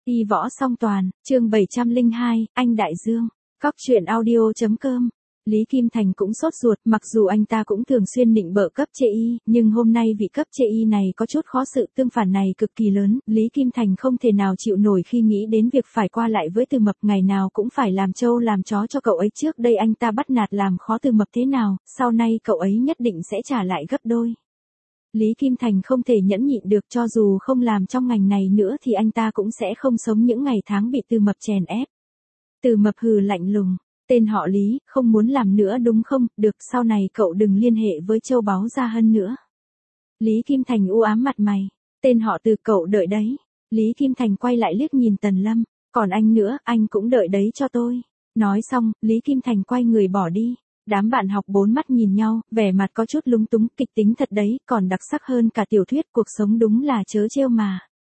Y võ song toàn, chương 702, anh Đại Dương. Cóc truyện audio.com. Lý Kim Thành cũng sốt ruột, mặc dù anh ta cũng thường xuyên nịnh bợ cấp trên Y, nhưng hôm nay vị cấp trên Y này có chút khó sự, tương phản này cực kỳ lớn, Lý Kim Thành không thể nào chịu nổi khi nghĩ đến việc phải qua lại với Từ Mập, ngày nào cũng phải làm trâu làm chó cho cậu ấy, trước đây anh ta bắt nạt làm khó Từ Mập thế nào, sau này cậu ấy nhất định sẽ trả lại gấp đôi. Lý Kim Thành không thể nhẫn nhịn được, cho dù không làm trong ngành này nữa thì anh ta cũng sẽ không sống những ngày tháng bị Từ Mập chèn ép. Từ Mập hừ lạnh lùng, tên họ Lý, không muốn làm nữa đúng không, được, sau này cậu đừng liên hệ với châu báu Gia Hân nữa. Lý Kim Thành u ám mặt mày, tên họ Từ, cậu đợi đấy. Lý Kim Thành quay lại liếc nhìn Tần Lâm, còn anh nữa, anh cũng đợi đấy cho tôi. Nói xong, Lý Kim Thành quay người bỏ đi. Đám bạn học bốn mắt nhìn nhau, vẻ mặt có chút lúng túng, kịch tính thật đấy, còn đặc sắc hơn cả tiểu thuyết, cuộc sống đúng là trớ trêu mà.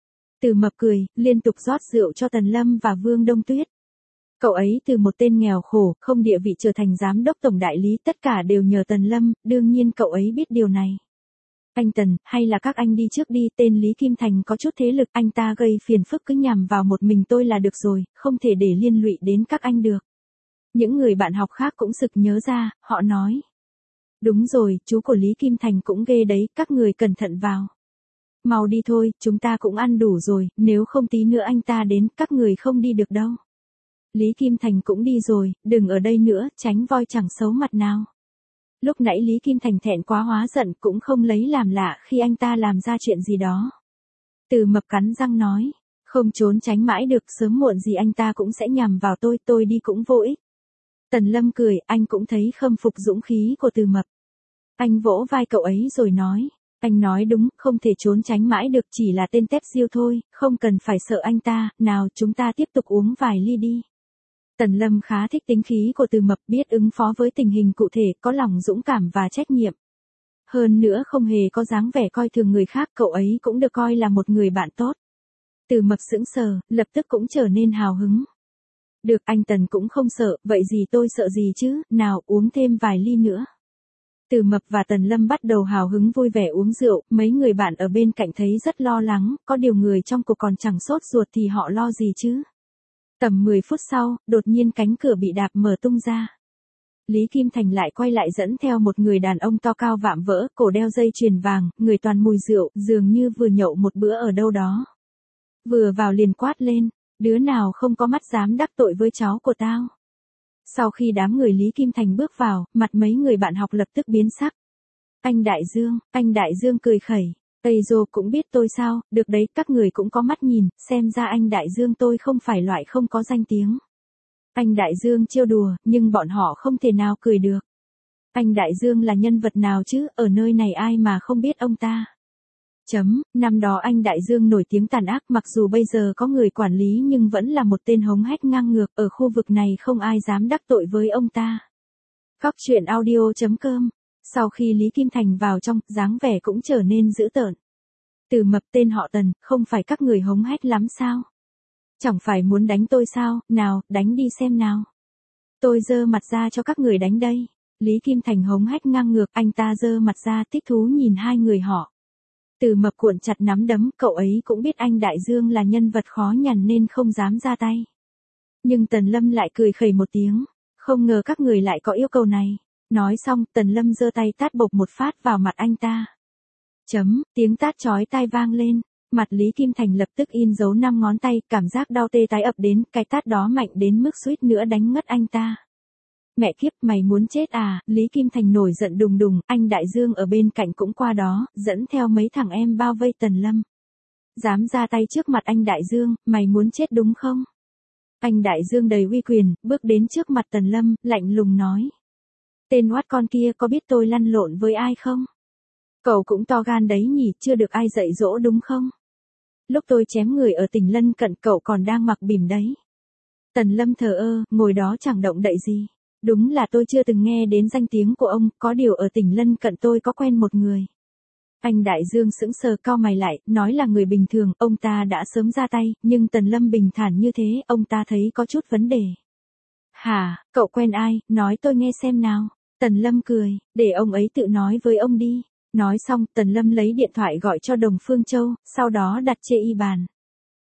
Từ Mập cười, liên tục rót rượu cho Tần Lâm và Vương Đông Tuyết. Cậu ấy từ một tên nghèo khổ, không địa vị trở thành giám đốc tổng đại lý, tất cả đều nhờ Tần Lâm, đương nhiên cậu ấy biết điều này. Anh Tần, hay là các anh đi trước đi, tên Lý Kim Thành có chút thế lực, anh ta gây phiền phức cứ nhằm vào một mình tôi là được rồi, không thể để liên lụy đến các anh được. Những người bạn học khác cũng sực nhớ ra, họ nói. Đúng rồi, chú của Lý Kim Thành cũng ghê đấy, các người cẩn thận vào. Mau đi thôi, chúng ta cũng ăn đủ rồi, nếu không tí nữa anh ta đến, các người không đi được đâu. Lý Kim Thành cũng đi rồi, đừng ở đây nữa, tránh voi chẳng xấu mặt nào. Lúc nãy Lý Kim Thành thẹn quá hóa giận, cũng không lấy làm lạ khi anh ta làm ra chuyện gì đó. Từ Mập cắn răng nói, không trốn tránh mãi được, sớm muộn gì anh ta cũng sẽ nhằm vào tôi đi cũng vô ích. Tần Lâm cười, anh cũng thấy khâm phục dũng khí của Từ Mập. Anh vỗ vai cậu ấy rồi nói, anh nói đúng, không thể trốn tránh mãi được, chỉ là tên tép diêu thôi, không cần phải sợ anh ta, nào chúng ta tiếp tục uống vài ly đi. Tần Lâm khá thích tính khí của Từ Mập, biết ứng phó với tình hình cụ thể, có lòng dũng cảm và trách nhiệm. Hơn nữa không hề có dáng vẻ coi thường người khác, cậu ấy cũng được coi là một người bạn tốt. Từ Mập sững sờ, lập tức cũng trở nên hào hứng. Được, anh Tần cũng không sợ, vậy gì tôi sợ gì chứ, nào uống thêm vài ly nữa. Từ Mập và Tần Lâm bắt đầu hào hứng vui vẻ uống rượu, mấy người bạn ở bên cạnh thấy rất lo lắng, có điều người trong cuộc còn chẳng sốt ruột thì họ lo gì chứ. Tầm 10 phút sau, đột nhiên cánh cửa bị đạp mở tung ra. Lý Kim Thành lại quay lại dẫn theo một người đàn ông to cao vạm vỡ, cổ đeo dây chuyền vàng, người toàn mùi rượu, dường như vừa nhậu một bữa ở đâu đó. Vừa vào liền quát lên, đứa nào không có mắt dám đắc tội với cháu của tao. Sau khi đám người Lý Kim Thành bước vào, mặt mấy người bạn học lập tức biến sắc. Anh Đại Dương cười khẩy. Ây dô, cũng biết tôi sao, được đấy, các người cũng có mắt nhìn, xem ra anh Đại Dương tôi không phải loại không có danh tiếng. Anh Đại Dương trêu đùa, nhưng bọn họ không thể nào cười được. Anh Đại Dương là nhân vật nào chứ, ở nơi này ai mà không biết ông ta. Năm đó anh Đại Dương nổi tiếng tàn ác, mặc dù bây giờ có người quản lý nhưng vẫn là một tên hống hách ngang ngược, ở khu vực này không ai dám đắc tội với ông ta. Cóc truyện audio.com. Sau khi Lý Kim Thành vào trong, dáng vẻ cũng trở nên dữ tợn. Từ Mập, tên họ Tần, không phải các người hống hách lắm sao? Chẳng phải muốn đánh tôi sao, nào, đánh đi xem nào. Tôi giơ mặt ra cho các người đánh đây. Lý Kim Thành hống hách ngang ngược, anh ta giơ mặt ra thích thú nhìn hai người họ. Từ Mập cuộn chặt nắm đấm, cậu ấy cũng biết anh Đại Dương là nhân vật khó nhằn nên không dám ra tay. Nhưng Tần Lâm lại cười khẩy một tiếng, không ngờ các người lại có yêu cầu này. Nói xong, Tần Lâm giơ tay tát bộc một phát vào mặt anh ta. Tiếng tát chói tai vang lên, mặt Lý Kim Thành lập tức in dấu 5 ngón tay, cảm giác đau tê tái ập đến, cái tát đó mạnh đến mức suýt nữa đánh ngất anh ta. Mẹ kiếp, mày muốn chết à, Lý Kim Thành nổi giận đùng đùng, anh Đại Dương ở bên cạnh cũng qua đó, dẫn theo mấy thằng em bao vây Tần Lâm. Dám ra tay trước mặt anh Đại Dương, mày muốn chết đúng không? Anh Đại Dương đầy uy quyền, bước đến trước mặt Tần Lâm, lạnh lùng nói. Tên oát con kia có biết tôi lăn lộn với ai không? Cậu cũng to gan đấy nhỉ, chưa được ai dạy dỗ đúng không? Lúc tôi chém người ở tỉnh lân cận cậu còn đang mặc bỉm đấy. Tần Lâm thờ ơ, ngồi đó chẳng động đậy gì. Đúng là tôi chưa từng nghe đến danh tiếng của ông, có điều ở tỉnh lân cận tôi có quen một người. Anh Đại Dương sững sờ cau mày lại, nói là người bình thường, ông ta đã sớm ra tay, nhưng Tần Lâm bình thản như thế, ông ta thấy có chút vấn đề. Hả, cậu quen ai, nói tôi nghe xem nào. Tần Lâm cười, để ông ấy tự nói với ông đi. Nói xong, Tần Lâm lấy điện thoại gọi cho Đồng Phương Châu, sau đó đặt chê y bàn.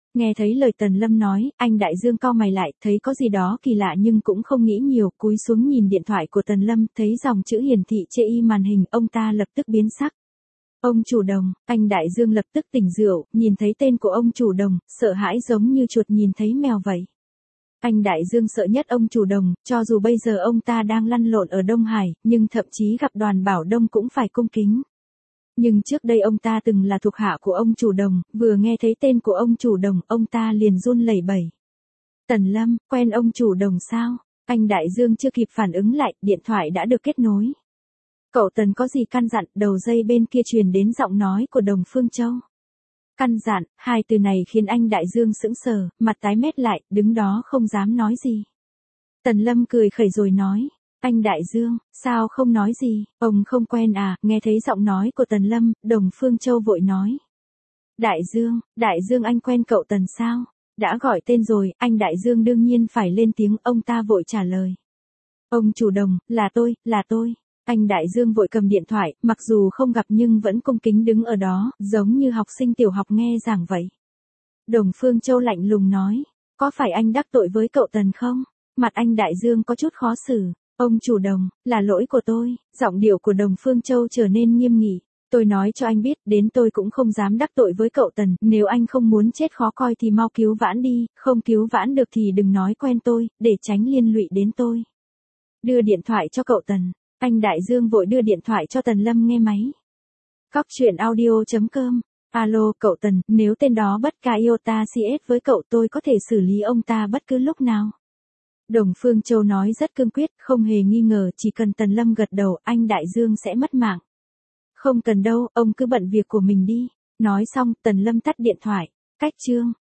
Nghe thấy lời Tần Lâm nói, anh Đại Dương cau mày lại, thấy có gì đó kỳ lạ nhưng cũng không nghĩ nhiều, cúi xuống nhìn điện thoại của Tần Lâm, thấy dòng chữ hiển thị chê y màn hình, ông ta lập tức biến sắc. Ông chủ Đồng, anh Đại Dương lập tức tỉnh rượu, nhìn thấy tên của ông chủ Đồng, sợ hãi giống như chuột nhìn thấy mèo vậy. Anh Đại Dương sợ nhất ông chủ Đồng, cho dù bây giờ ông ta đang lăn lộn ở Đông Hải, nhưng thậm chí gặp Đoàn Bảo Đông cũng phải cung kính. Nhưng trước đây ông ta từng là thuộc hạ của ông chủ Đồng, vừa nghe thấy tên của ông chủ Đồng, ông ta liền run lẩy bẩy. Tần Lâm, quen ông chủ Đồng sao? Anh Đại Dương chưa kịp phản ứng lại, điện thoại đã được kết nối. Cậu Tần có gì căn dặn, đầu dây bên kia truyền đến giọng nói của Đồng Phương Châu. Căn dặn, hai từ này khiến anh Đại Dương sững sờ, mặt tái mét lại, đứng đó không dám nói gì. Tần Lâm cười khẩy rồi nói, anh Đại Dương, sao không nói gì, ông không quen à, nghe thấy giọng nói của Tần Lâm, Đồng Phương Châu vội nói. Đại Dương anh quen cậu Tần sao? Đã gọi tên rồi, anh Đại Dương đương nhiên phải lên tiếng, ông ta vội trả lời. Ông chủ Đồng, là tôi. Anh Đại Dương vội cầm điện thoại, mặc dù không gặp nhưng vẫn cung kính đứng ở đó, giống như học sinh tiểu học nghe giảng vậy. Đồng Phương Châu lạnh lùng nói, có phải anh đắc tội với cậu Tần không? Mặt anh Đại Dương có chút khó xử. Ông chủ Đồng, là lỗi của tôi. Giọng điệu của Đồng Phương Châu trở nên nghiêm nghị. Tôi nói cho anh biết, đến tôi cũng không dám đắc tội với cậu Tần, nếu anh không muốn chết khó coi thì mau cứu vãn đi, không cứu vãn được thì đừng nói quen tôi, để tránh liên lụy đến tôi. Đưa điện thoại cho cậu Tần. Anh Đại Dương vội đưa điện thoại cho Tần Lâm nghe máy. Cóc truyện audio.com. Alo, cậu Tần, nếu tên đó bất ca iota CS với cậu tôi có thể xử lý ông ta bất cứ lúc nào. Đồng Phương Châu nói rất cương quyết, không hề nghi ngờ, chỉ cần Tần Lâm gật đầu, anh Đại Dương sẽ mất mạng. Không cần đâu, ông cứ bận việc của mình đi. Nói xong, Tần Lâm tắt điện thoại. Cách chương.